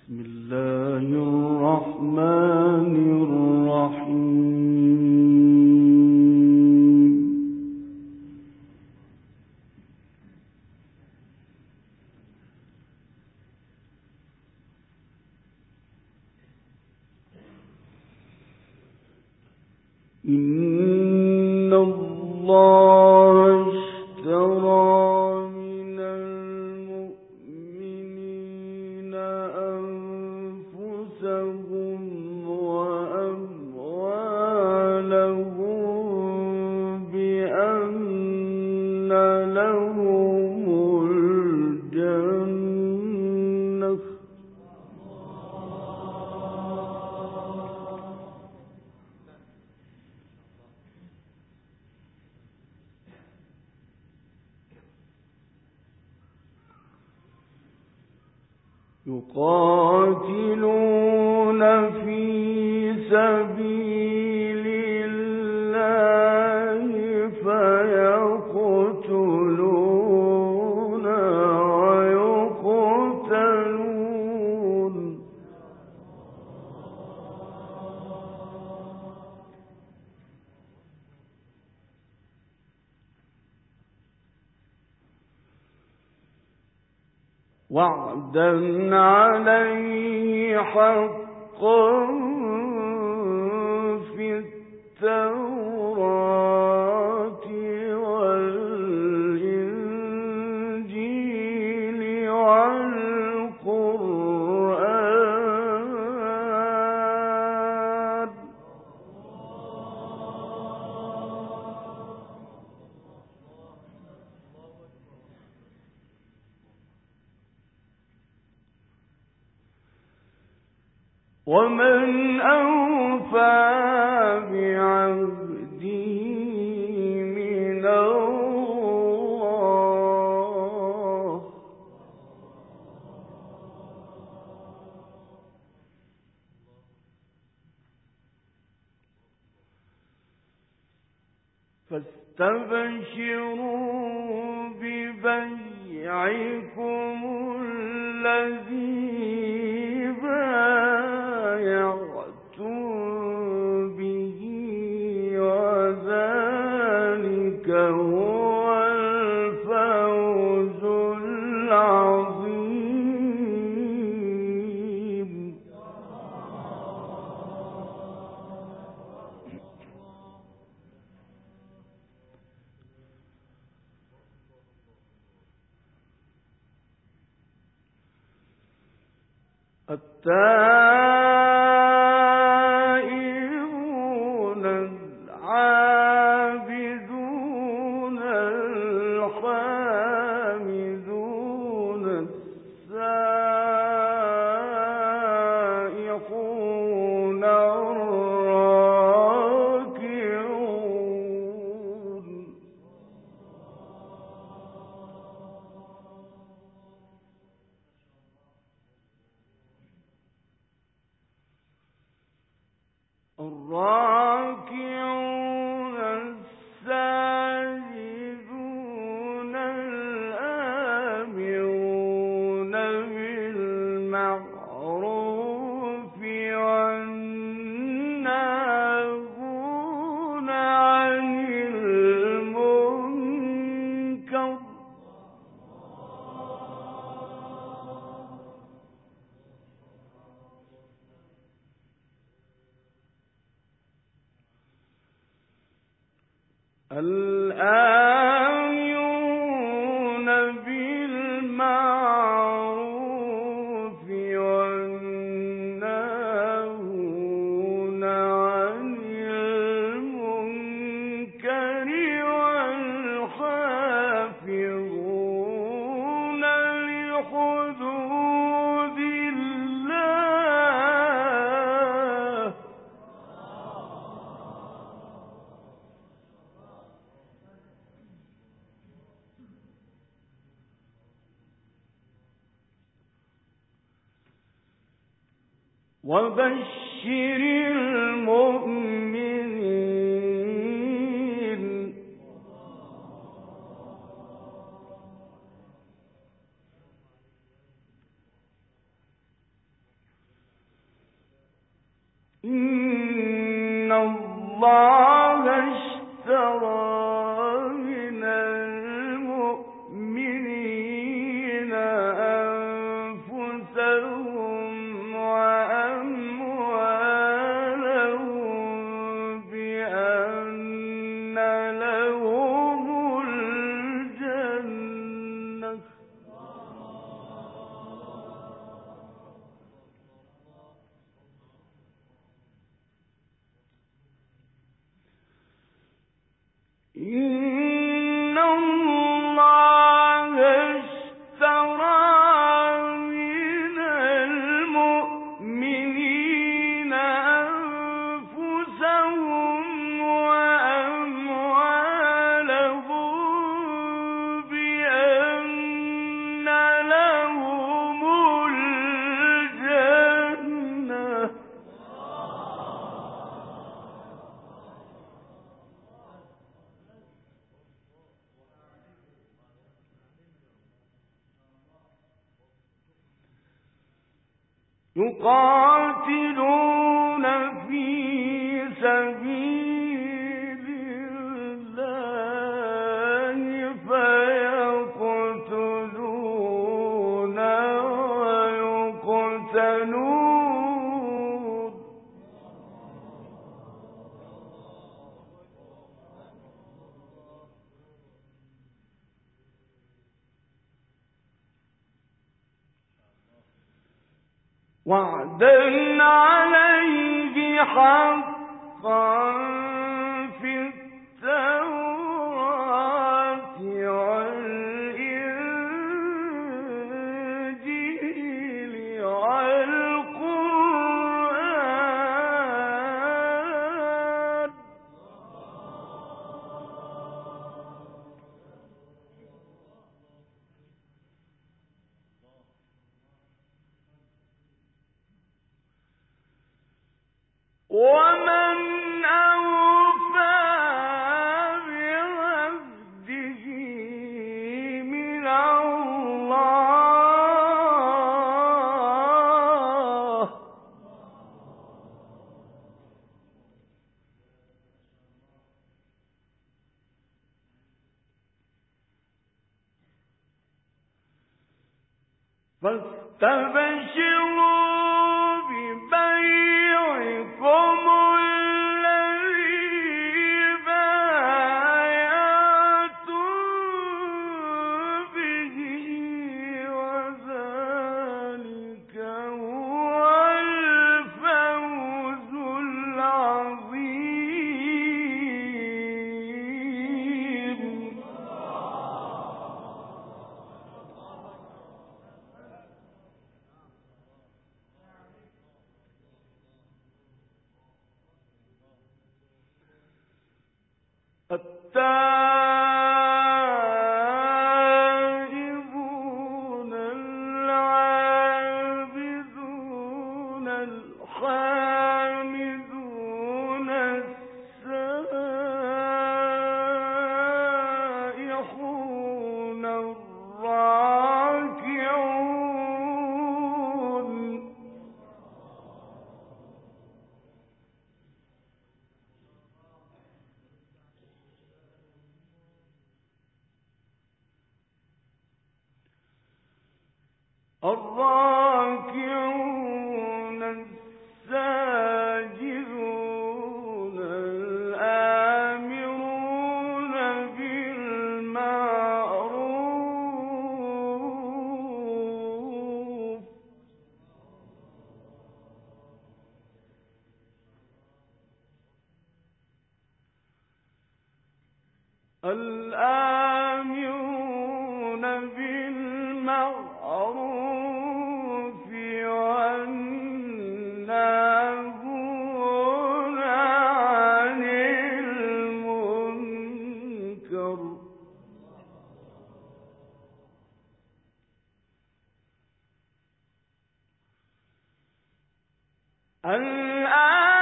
بسم الله الرحمن الرحيم. إن الله اشترى من المؤمنين أنفسهم وأموالهم بأن لهم الجنة يقاتلون في سبيل الله فيقتلون ويقتلون وعدا عليه حقا في التوراة والإنجيل والقرآن ومن أوفى بعهده من الله فاستبشروا ببيعكم الذي بايعتم به وذلك هو الفوز العظيم. التائبون العابدون الحامدون السائحون الراكعون الراكعون الساجدون الآمرون بالمعروف والناهون عن المنكر الآمرون بالمعروف والناهون عن المنكر والحافظون لحدود الله وبشر المؤمنين اللَّهَ اشْتَرَىٰ مِنَ الْمُؤْمِنِينَ أَنفُسَهُمْ وَأَمْوَالَهُم بِأَنَّ لَهُمُ الْجَنَّةَ إِنَّ اللَّهَ اشْتَرَىٰ مِنَ الْمُؤْمِنِينَ أَنفُسَهُمْ وَأَمْوَالَهُم بِأَنَّ لَهُمُ الْجَنَّةَ يُقَاتِلُونَ فِي سَبِيلِ اللَّهِ فَيَقْتُلُونَ وَيُقْتَلُونَ وَعْدًا عَلَيْهِ حَقًّا فِي التَّوْرَاةِ وَالْإِنجِيلِ وَالْقُرْآنِ وَمَنْ أَوْفَىٰ بِعَهْدِهِ مِنَ اللَّهِ ۚ فَاسْتَبْشِرُوا بِبَيْعِكُمُ الَّذِي بَايَعْتُم بِهِ ۚ وَذَٰلِكَ هُوَ الْفَوْزُ الْعَظِيمُ. التائبون العابدون الحامدون السائحون الراكعون الراكعون الساجدون الآمرون بالمعروف الآمرون بالمعروف والناهون عن المنكر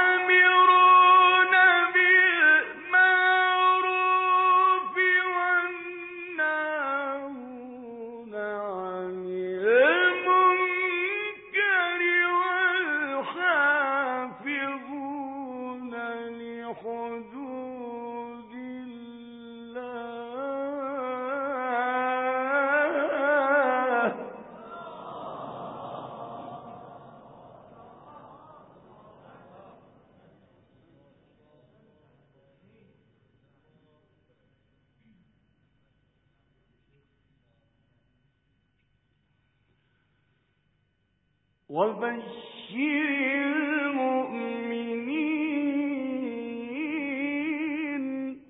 الآمرون بالمعروف والناهون وبشر المؤمنين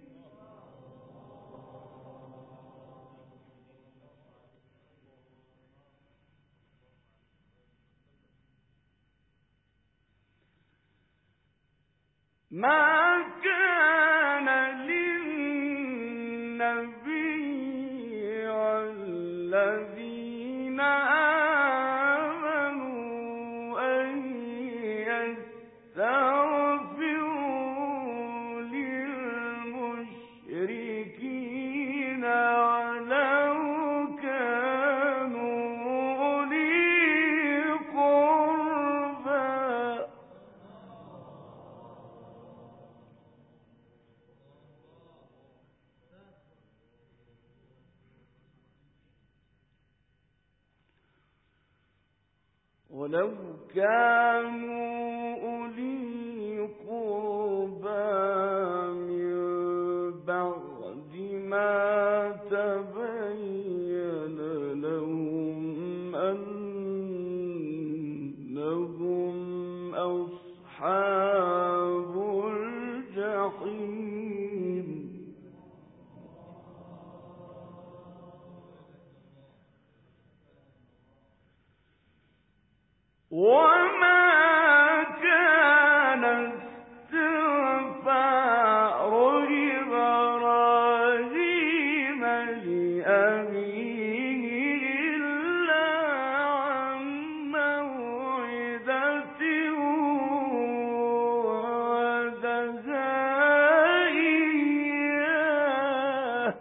ما كان للنبي والذين آمنوا أن يستغفروا للمشركين ولو كانوا أولي قربى ولو كانوا أولي قربى من بعد ما تبين لهم أنهم أصحاب الجحيم وما كان استغفار إبراهيم لأبيه إلا عن موعدة وعدها إياه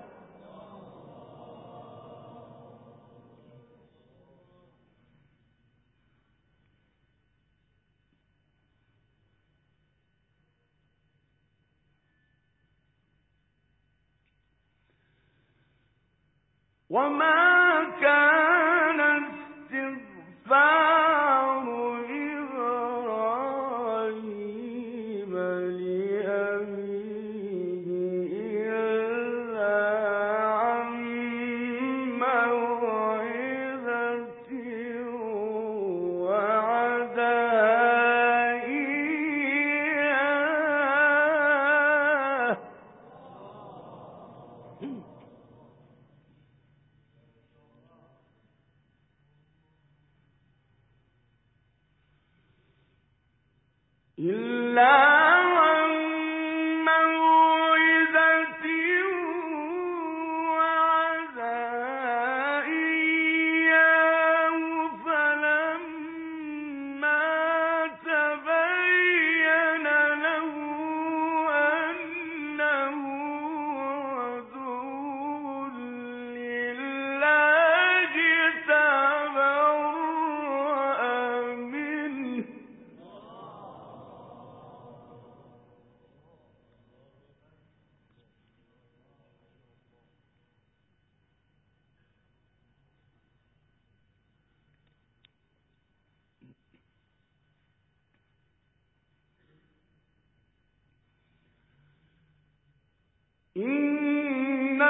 وما كان استغفار إبراهيم لأبيه إلا عن موعدة وعدها إياه إلا عن موعدة وعدها إياه فلما تبين له أنه عدو لله تبرأ منه إن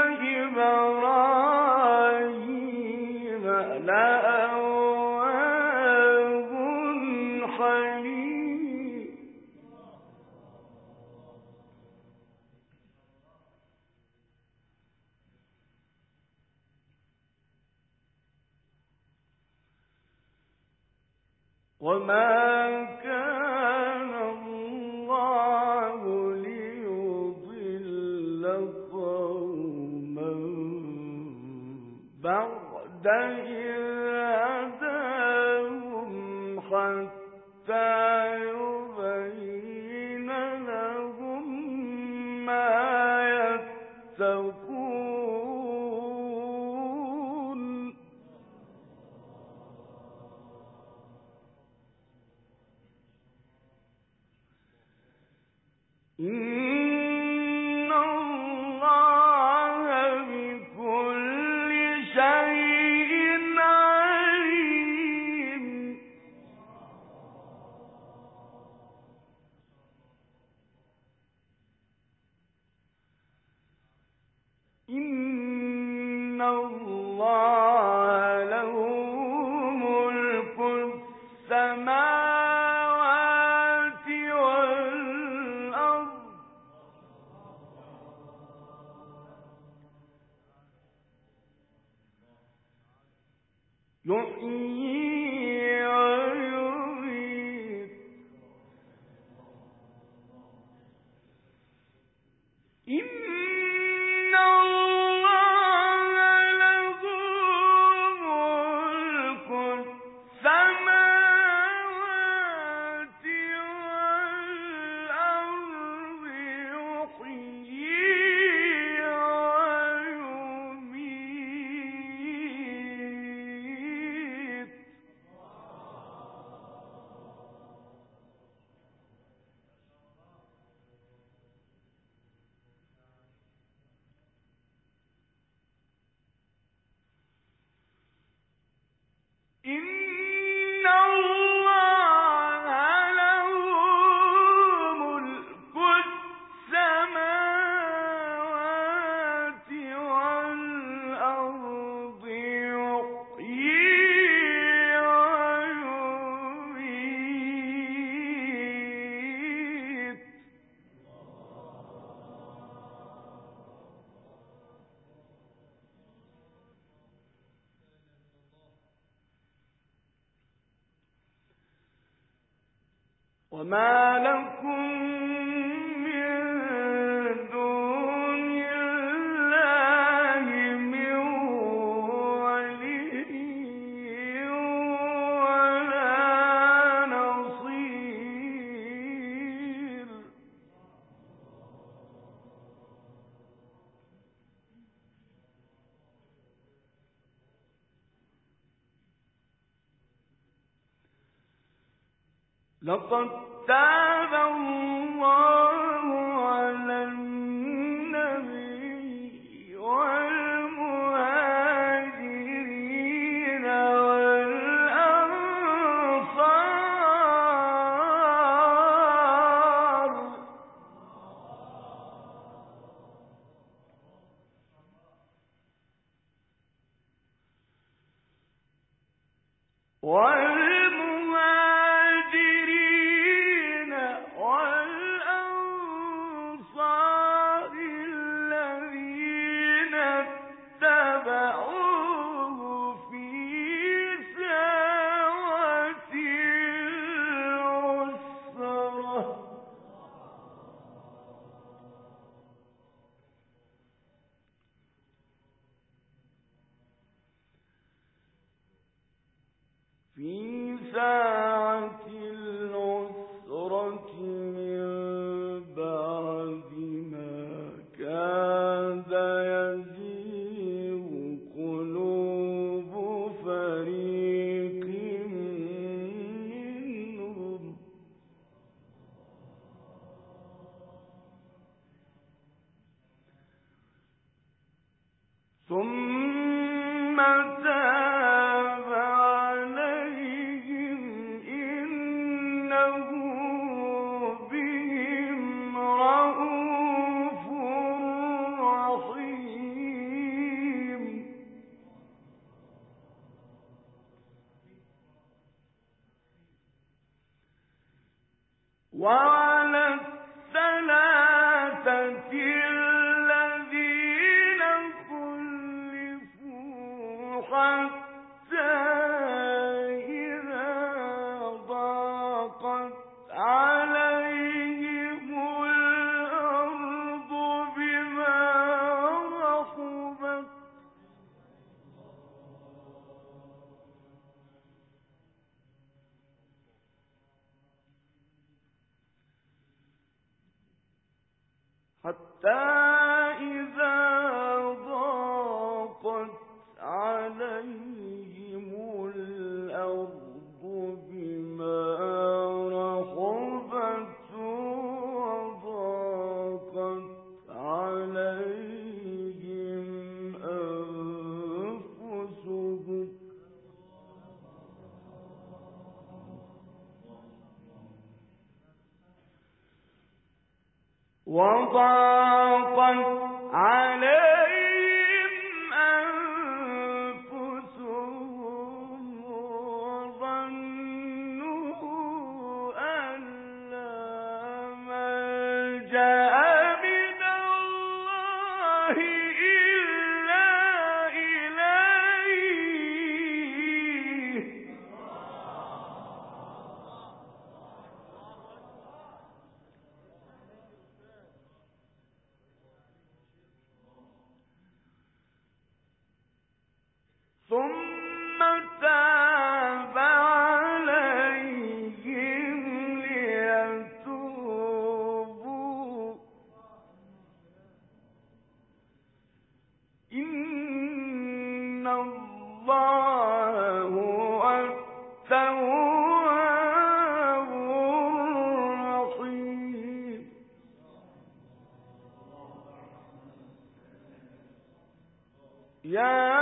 إبراهيم لأواه حليم وما كان الله ليضل قوما بعد إذ هداهم حتى يبين لهم ما يتقون إن الله بكل شيء عليم إن الله له ملك السماوات إن الله له ملك السماوات والأرض يحيي ويميت إن الله له ملك السماوات والأرض يحيي ويميت وما لكم من دون الله من ولي ولا نصير لقد تاب الله على النبي والمهاجرين والأنصار الذين اتبعوه في ساعة العسرة من بعد ما كاد يزيغ قلوب فريق منهم ثم تاب عليهم إنه بهم رءوف رحيم وعلى الثلاثة الذين خلفوا حتى إذا ضاقت عليهم الأرض بما رحبت حتى إذا ضاقت عليهم الأرض بما رحبت وضاقت عليهم أنفسهم وضاقت عليهم أنفسهم وظنوا أن لا ملجأ من الله إلا إليه يا